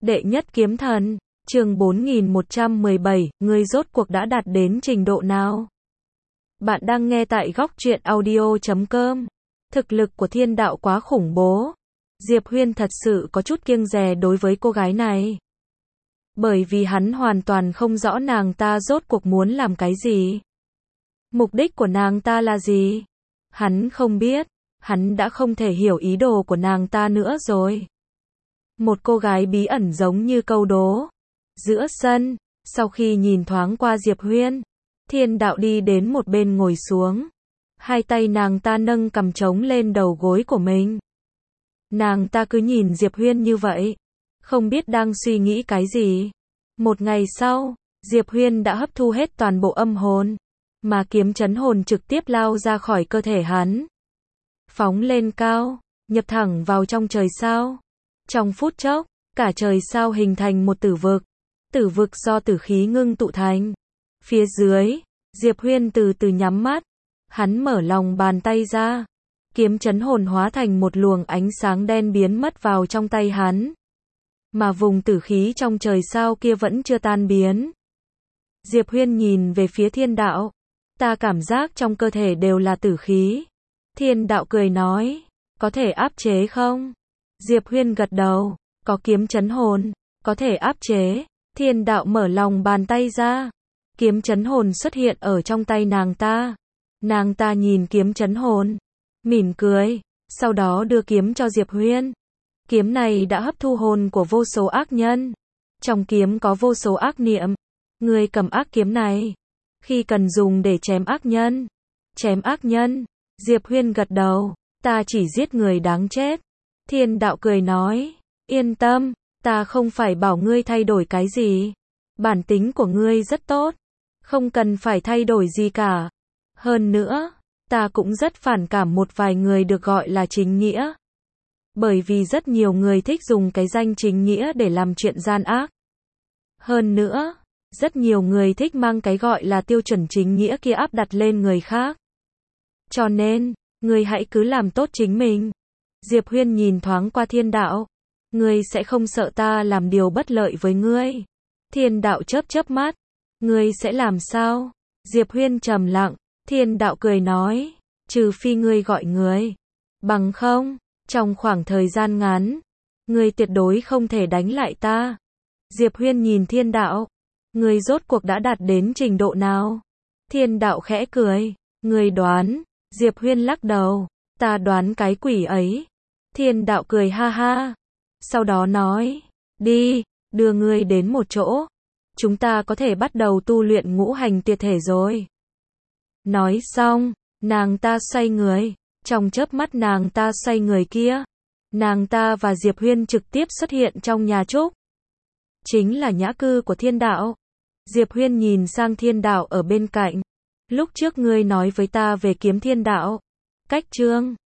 Đệ nhất kiếm thần, chương 4117, ngươi rốt cuộc đã đạt đến trình độ nào? Bạn đang nghe tại góc truyện audio.com. Thực lực của Thiên Đạo quá khủng bố. Diệp Huyên thật sự có chút kiêng dè đối với cô gái này. Bởi vì hắn hoàn toàn không rõ nàng ta rốt cuộc muốn làm cái gì. Mục đích của nàng ta là gì? Hắn không biết, hắn đã không thể hiểu ý đồ của nàng ta nữa rồi. Một cô gái bí ẩn giống như câu đố. Giữa sân, sau khi nhìn thoáng qua Diệp Huyên, Thiên Đạo đi đến một bên ngồi xuống. Hai tay nàng ta nâng cằm trống lên đầu gối của mình. Nàng ta cứ nhìn Diệp Huyên như vậy, không biết đang suy nghĩ cái gì. Một ngày sau, Diệp Huyên đã hấp thu hết toàn bộ âm hồn, mà kiếm chấn hồn trực tiếp lao ra khỏi cơ thể hắn. Phóng lên cao, nhập thẳng vào trong trời sao. Trong phút chốc, cả trời sao hình thành một tử vực do tử khí ngưng tụ thành. Phía dưới, Diệp Huyên từ từ nhắm mắt, hắn mở lòng bàn tay ra, kiếm chấn hồn hóa thành một luồng ánh sáng đen biến mất vào trong tay hắn. Mà vùng tử khí trong trời sao kia vẫn chưa tan biến. Diệp Huyên nhìn về phía Thiên Đạo, ta cảm giác trong cơ thể đều là tử khí. Thiên Đạo cười nói, có thể áp chế không? Diệp Huyên gật đầu, có kiếm chấn hồn, có thể áp chế. Thiên Đạo mở lòng bàn tay ra, kiếm chấn hồn xuất hiện ở trong tay nàng ta. Nàng ta nhìn kiếm chấn hồn, mỉm cười, sau đó đưa kiếm cho Diệp Huyên. Kiếm này đã hấp thu hồn của vô số ác nhân. Trong kiếm có vô số ác niệm. Ngươi cầm ác kiếm này, khi cần dùng để chém ác nhân. Chém ác nhân, Diệp Huyên gật đầu, ta chỉ giết người đáng chết. Thiên Đạo cười nói, yên tâm, ta không phải bảo ngươi thay đổi cái gì. Bản tính của ngươi rất tốt, không cần phải thay đổi gì cả. Hơn nữa, ta cũng rất phản cảm một vài người được gọi là chính nghĩa. Bởi vì rất nhiều người thích dùng cái danh chính nghĩa để làm chuyện gian ác. Hơn nữa, rất nhiều người thích mang cái gọi là tiêu chuẩn chính nghĩa kia áp đặt lên người khác. Cho nên, ngươi hãy cứ làm tốt chính mình. Diệp Huyên nhìn thoáng qua Thiên Đạo. Ngươi sẽ không sợ ta làm điều bất lợi với ngươi? Thiên Đạo chớp chớp mắt. Ngươi sẽ làm sao? Diệp Huyên trầm lặng. Thiên Đạo cười nói, trừ phi ngươi gọi người. Bằng không, trong khoảng thời gian ngắn, ngươi tuyệt đối không thể đánh lại ta. Diệp Huyên nhìn Thiên Đạo. Ngươi rốt cuộc đã đạt đến trình độ nào? Thiên Đạo khẽ cười. Ngươi đoán. Diệp Huyên lắc đầu. Ta đoán cái quỷ ấy. Thiên Đạo cười ha ha. Sau đó nói, đi, đưa ngươi đến một chỗ. Chúng ta có thể bắt đầu tu luyện ngũ hành tuyệt thể rồi. Nói xong, nàng ta xoay người. Trong chớp mắt nàng ta xoay người kia, nàng ta và Diệp Huyên trực tiếp xuất hiện trong nhà trúc. Chính là nhã cư của Thiên Đạo. Diệp Huyên nhìn sang Thiên Đạo ở bên cạnh. Lúc trước ngươi nói với ta về kiếm Thiên Đạo. Cách chương